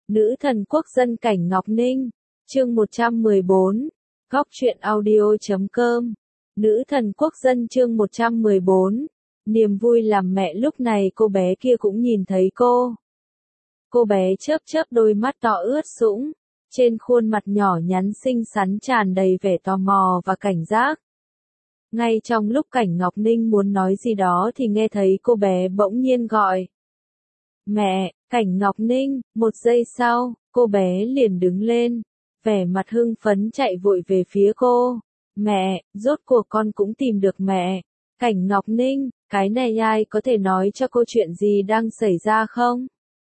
Nữ thần quốc dân Cảnh Ngọc Ninh, chương 114, góc truyện audio.com. Nữ thần quốc dân chương 114, niềm vui làm mẹ. Lúc này cô bé kia cũng nhìn thấy cô. Cô bé chớp chớp đôi mắt to ướt sũng, trên khuôn mặt nhỏ nhắn xinh xắn tràn đầy vẻ tò mò và cảnh giác. Ngay trong lúc Cảnh Ngọc Ninh muốn nói gì đó thì nghe thấy cô bé bỗng nhiên gọi. Mẹ, Cảnh Ngọc Ninh. Một giây sau, cô bé liền đứng lên, vẻ mặt hưng phấn chạy vội về phía cô. Mẹ, rốt cuộc con cũng tìm được mẹ. Cảnh Ngọc Ninh, cái này ai có thể nói cho cô chuyện gì đang xảy ra không?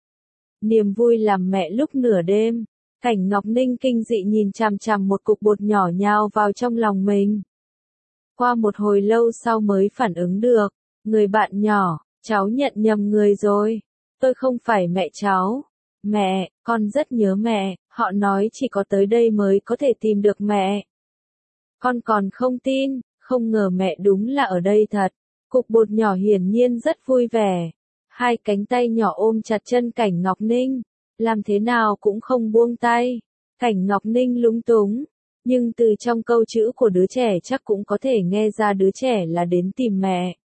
Niềm vui làm mẹ lúc nửa đêm. Cảnh Ngọc Ninh kinh dị nhìn chằm chằm một cục bột nhỏ nhào vào trong lòng mình. Qua một hồi lâu sau mới phản ứng được. Người bạn nhỏ, cháu nhận nhầm người rồi. Tôi không phải mẹ cháu. Mẹ, con rất nhớ mẹ, họ nói chỉ có tới đây mới có thể tìm được mẹ. Con còn không tin, không ngờ mẹ đúng là ở đây thật. Cục bột nhỏ hiển nhiên rất vui vẻ. Hai cánh tay nhỏ ôm chặt chân Cảnh Ngọc Ninh, làm thế nào cũng không buông tay. Cảnh Ngọc Ninh lúng túng, nhưng từ trong câu chữ của đứa trẻ chắc cũng có thể nghe ra đứa trẻ là đến tìm mẹ.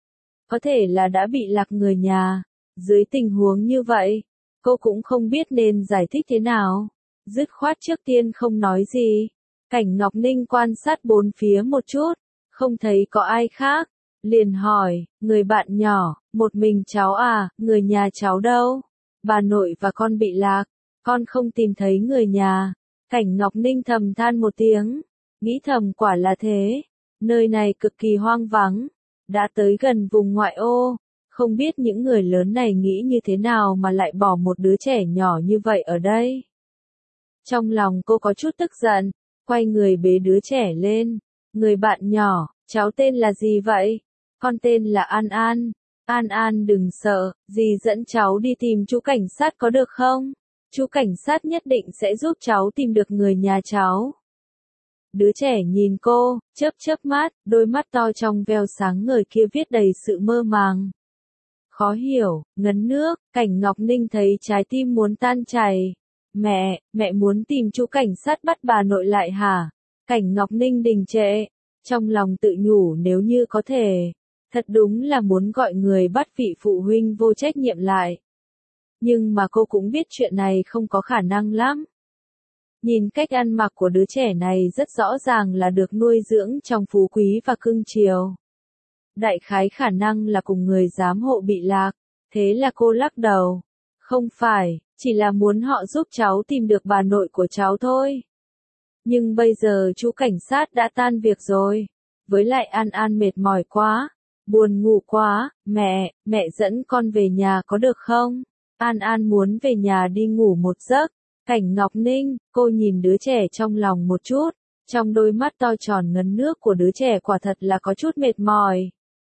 Có thể là đã bị lạc người nhà. Dưới tình huống như vậy, cô cũng không biết nên giải thích thế nào. Dứt khoát trước tiên không nói gì. Cảnh Ngọc Ninh quan sát bốn phía một chút, không thấy có ai khác. Liền hỏi, người bạn nhỏ, một mình cháu à, người nhà cháu đâu? Bà nội và con bị lạc, con không tìm thấy người nhà. Cảnh Ngọc Ninh thầm than một tiếng, nghĩ thầm quả là thế. Nơi này cực kỳ hoang vắng, đã tới gần vùng ngoại ô. Không biết những người lớn này nghĩ như thế nào mà lại bỏ một đứa trẻ nhỏ như vậy ở đây. Trong lòng cô có chút tức giận, quay người bế đứa trẻ lên. Người bạn nhỏ, cháu tên là gì vậy? Con tên là An An. An An đừng sợ, dì dẫn cháu đi tìm chú cảnh sát có được không? Chú cảnh sát nhất định sẽ giúp cháu tìm được người nhà cháu. Đứa trẻ nhìn cô, chớp chớp mắt, đôi mắt to trong veo sáng ngời kia viết đầy sự mơ màng. Khó hiểu, ngấn nước. Cảnh Ngọc Ninh thấy trái tim muốn tan chảy. Mẹ muốn tìm chú cảnh sát bắt bà nội lại hả? Cảnh Ngọc Ninh đình trệ, trong lòng tự nhủ nếu như có thể, thật đúng là muốn gọi người bắt vị phụ huynh vô trách nhiệm lại. Nhưng mà cô cũng biết chuyện này không có khả năng lắm. Nhìn cách ăn mặc của đứa trẻ này rất rõ ràng là được nuôi dưỡng trong phú quý và cưng chiều. Đại khái khả năng là cùng người giám hộ bị lạc, thế là cô lắc đầu. Không phải, chỉ là muốn họ giúp cháu tìm được bà nội của cháu thôi. Nhưng bây giờ chú cảnh sát đã tan việc rồi, với lại An An mệt mỏi quá, buồn ngủ quá, mẹ dẫn con về nhà có được không? An An muốn về nhà đi ngủ một giấc. Cảnh Ngọc Ninh, cô nhìn đứa trẻ trong lòng một chút, trong đôi mắt to tròn ngấn nước của đứa trẻ quả thật là có chút mệt mỏi.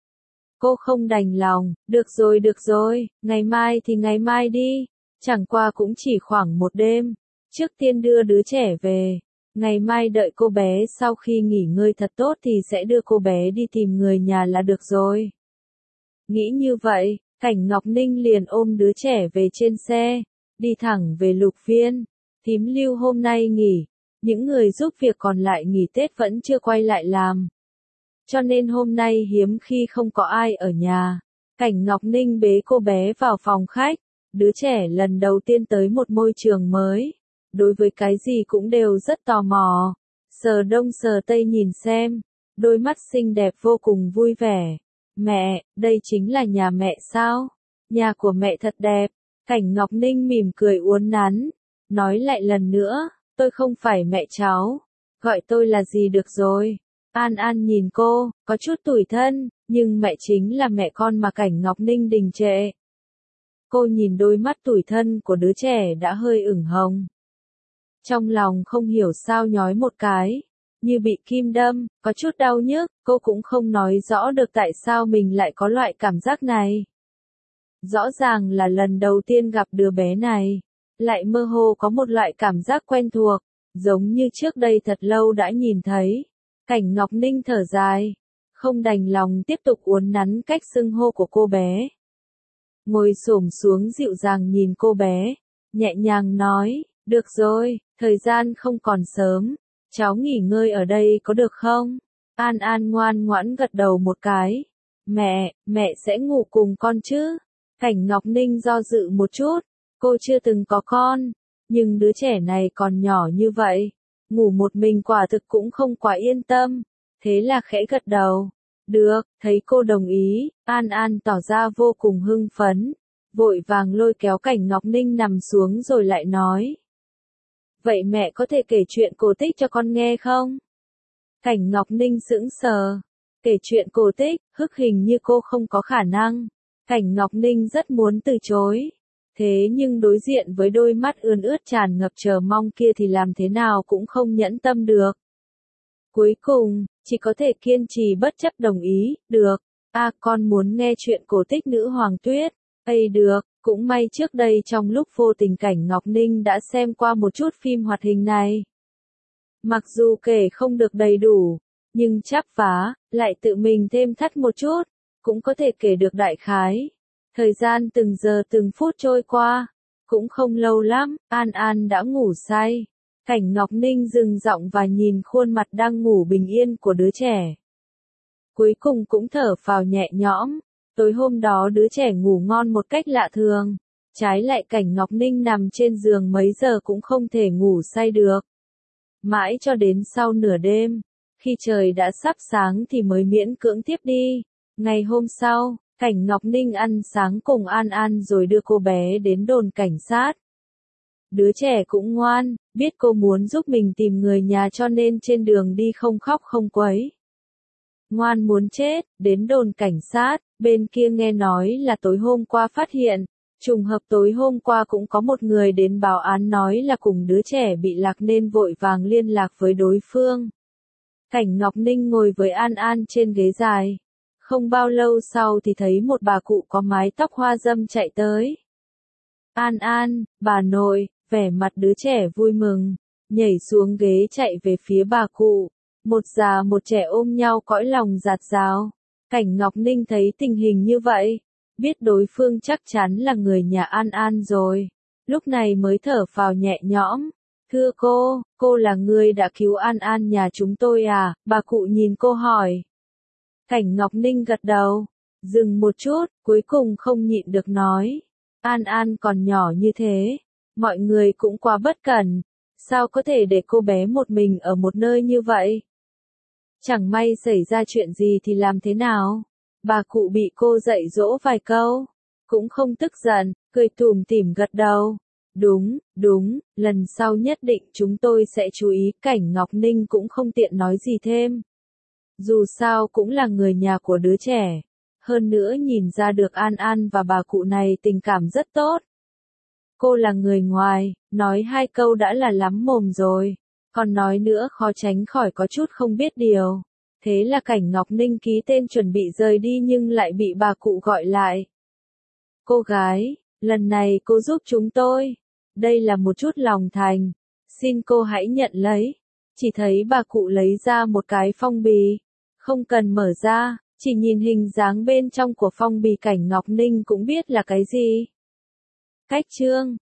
Cô không đành lòng, được rồi, ngày mai thì ngày mai đi, chẳng qua cũng chỉ khoảng một đêm, trước tiên đưa đứa trẻ về, ngày mai đợi cô bé sau khi nghỉ ngơi thật tốt thì sẽ đưa cô bé đi tìm người nhà là được rồi. Nghĩ như vậy, Cảnh Ngọc Ninh liền ôm đứa trẻ về trên xe, đi thẳng về Lục Viên. Thím Lưu hôm nay nghỉ, những người giúp việc còn lại nghỉ Tết vẫn chưa quay lại làm. Cho nên hôm nay hiếm khi không có ai ở nhà. Cảnh Ngọc Ninh bế cô bé vào phòng khách. Đứa trẻ lần đầu tiên tới một môi trường mới. Đối với cái gì cũng đều rất tò mò. Sờ đông sờ tây nhìn xem. Đôi mắt xinh đẹp vô cùng vui vẻ. Mẹ, đây chính là nhà mẹ sao? Nhà của mẹ thật đẹp. Cảnh Ngọc Ninh mỉm cười uốn nắn. Nói lại lần nữa, tôi không phải mẹ cháu. Gọi tôi là gì được rồi. An An nhìn cô, có chút tủi thân, nhưng mẹ chính là mẹ con mà. Cảnh Ngọc Ninh đình trệ. Cô nhìn đôi mắt tủi thân của đứa trẻ đã hơi ửng hồng. Trong lòng không hiểu sao nhói một cái, như bị kim đâm, có chút đau nhức, cô cũng không nói rõ được tại sao mình lại có loại cảm giác này. Rõ ràng là lần đầu tiên gặp đứa bé này, lại mơ hồ có một loại cảm giác quen thuộc, giống như trước đây thật lâu đã nhìn thấy. Cảnh Ngọc Ninh thở dài, không đành lòng tiếp tục uốn nắn cách xưng hô của cô bé. Ngồi xổm xuống dịu dàng nhìn cô bé, nhẹ nhàng nói, được rồi, thời gian không còn sớm, cháu nghỉ ngơi ở đây có được không? An An ngoan ngoãn gật đầu một cái. Mẹ sẽ ngủ cùng con chứ? Cảnh Ngọc Ninh do dự một chút, cô chưa từng có con, nhưng đứa trẻ này còn nhỏ như vậy, ngủ một mình quả thực cũng không quá yên tâm, thế là khẽ gật đầu. Được, thấy cô đồng ý, An An tỏ ra vô cùng hưng phấn, vội vàng lôi kéo Cảnh Ngọc Ninh nằm xuống rồi lại nói. Vậy mẹ có thể kể chuyện cổ tích cho con nghe không? Cảnh Ngọc Ninh sững sờ. Kể chuyện cổ tích, hình như cô không có khả năng. Cảnh Ngọc Ninh rất muốn từ chối. Thế nhưng đối diện với đôi mắt ươn ướt tràn ngập chờ mong kia thì làm thế nào cũng không nhẫn tâm được. Cuối cùng, chỉ có thể kiên trì bất chấp đồng ý, được. Con muốn nghe chuyện cổ tích nữ hoàng tuyết. Được, cũng may trước đây trong lúc vô tình Cảnh Ngọc Ninh đã xem qua một chút phim hoạt hình này. Mặc dù kể không được đầy đủ, nhưng chắp vá, lại tự mình thêm thắt một chút, cũng có thể kể được đại khái. Thời gian từng giờ từng phút trôi qua, cũng không lâu lắm, An An đã ngủ say. Cảnh Ngọc Ninh dừng giọng và nhìn khuôn mặt đang ngủ bình yên của đứa trẻ. Cuối cùng cũng thở phào nhẹ nhõm, tối hôm đó đứa trẻ ngủ ngon một cách lạ thường. Trái lại Cảnh Ngọc Ninh nằm trên giường mấy giờ cũng không thể ngủ say được. Mãi cho đến sau nửa đêm, khi trời đã sắp sáng thì mới miễn cưỡng tiếp đi. Ngày hôm sau, Cảnh Ngọc Ninh ăn sáng cùng An An rồi đưa cô bé đến đồn cảnh sát. Đứa trẻ cũng ngoan, biết cô muốn giúp mình tìm người nhà cho nên trên đường đi không khóc không quấy. Ngoan muốn chết, đến đồn cảnh sát, bên kia nghe nói là tối hôm qua phát hiện. Trùng hợp tối hôm qua cũng có một người đến báo án nói là cùng đứa trẻ bị lạc nên vội vàng liên lạc với đối phương. Cảnh Ngọc Ninh ngồi với An An trên ghế dài. Không bao lâu sau thì thấy một bà cụ có mái tóc hoa dâm chạy tới. An An, bà nội, vẻ mặt đứa trẻ vui mừng, nhảy xuống ghế chạy về phía bà cụ. Một già một trẻ ôm nhau cõi lòng dạt dào. Cảnh Ngọc Ninh thấy tình hình như vậy, biết đối phương chắc chắn là người nhà An An rồi. Lúc này mới thở phào nhẹ nhõm. Thưa cô là người đã cứu An An nhà chúng tôi à? Bà cụ nhìn cô hỏi. Cảnh Ngọc Ninh gật đầu, dừng một chút, cuối cùng không nhịn được nói. An An còn nhỏ như thế, mọi người cũng quá bất cẩn, sao có thể để cô bé một mình ở một nơi như vậy? Chẳng may xảy ra chuyện gì thì làm thế nào? Bà cụ bị cô dạy dỗ vài câu, cũng không tức giận, cười tủm tỉm gật đầu. Đúng, lần sau nhất định chúng tôi sẽ chú ý. Cảnh Ngọc Ninh cũng không tiện nói gì thêm. Dù sao cũng là người nhà của đứa trẻ. Hơn nữa nhìn ra được An An và bà cụ này tình cảm rất tốt. Cô là người ngoài, nói hai câu đã là lắm mồm rồi. Còn nói nữa khó tránh khỏi có chút không biết điều. Thế là Cảnh Ngọc Ninh ký tên chuẩn bị rời đi nhưng lại bị bà cụ gọi lại. Cô gái, lần này cô giúp chúng tôi. Đây là một chút lòng thành. Xin cô hãy nhận lấy. Chỉ thấy bà cụ lấy ra một cái phong bì. Không cần mở ra, chỉ nhìn hình dáng bên trong của phong bì Cảnh Ngọc Ninh cũng biết là cái gì. Cách chương